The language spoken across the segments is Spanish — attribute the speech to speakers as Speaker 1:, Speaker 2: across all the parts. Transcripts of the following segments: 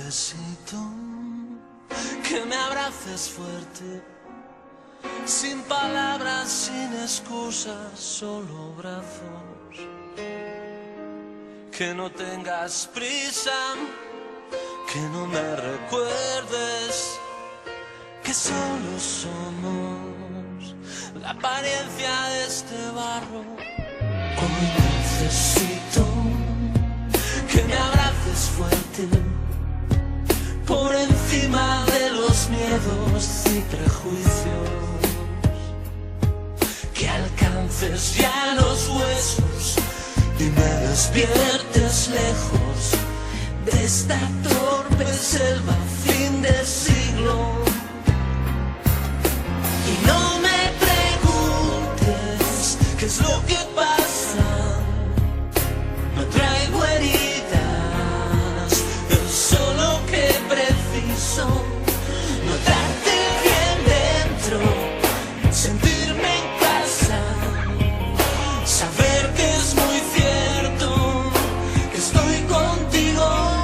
Speaker 1: Necesito que me abraces fuerte, sin palabras, sin excusas, solo brazos. Que no tengas prisa, que no me recuerdes que solo somos la apariencia de este barro. Hoy necesito que me abraces fuerte, por encima de los miedos y prejuicios, que alcances ya los huesos y me despiertes lejos de esta torpe selva, fin de siglo. Y no me preguntes qué es lo que pasa, no traigo heridas, es solo que preciso notarte bien dentro, sentirme en casa, saber que es muy cierto que estoy contigo.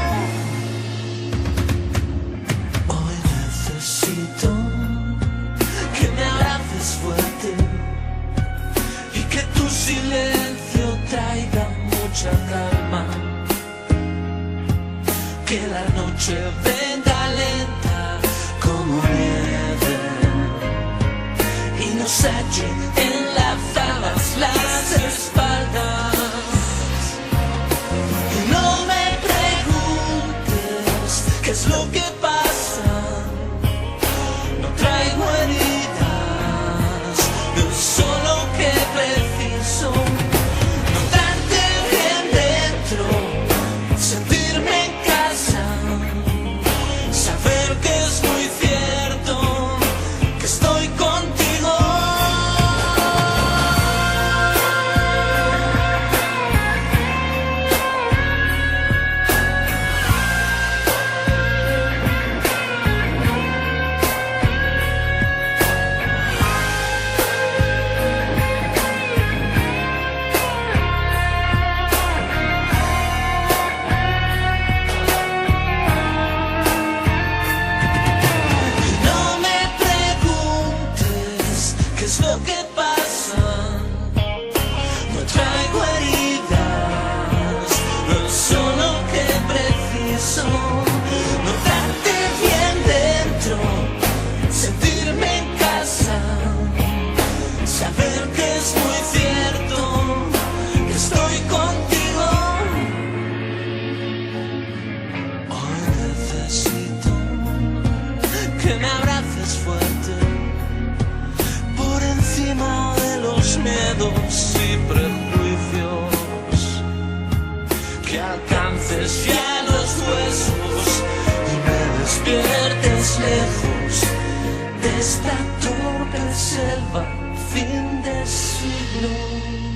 Speaker 1: Hoy necesito que me abraces fuerte y que tu silencio traiga mucha calma, que la noche venga lenta como nieve y nos halle enlazadas las espaldas. Y no me preguntes qué es lo que pasa, no traigo heridas, es solo que preciso notarte bien dentro, sentirme en casa, saber que es muy cierto que estoy contigo. No me preguntes qué es lo que pasa, no traigo heridas, es solo que preciso notarte bien dentro, sentirme en casa, saber que es muy cierto que estoy contigo. Hoy necesito que me abraces fuerte, por encima de los miedos y prejuicios, que alcances ya los huesos y me despiertes lejos de esta torpe selva, fin de siglo.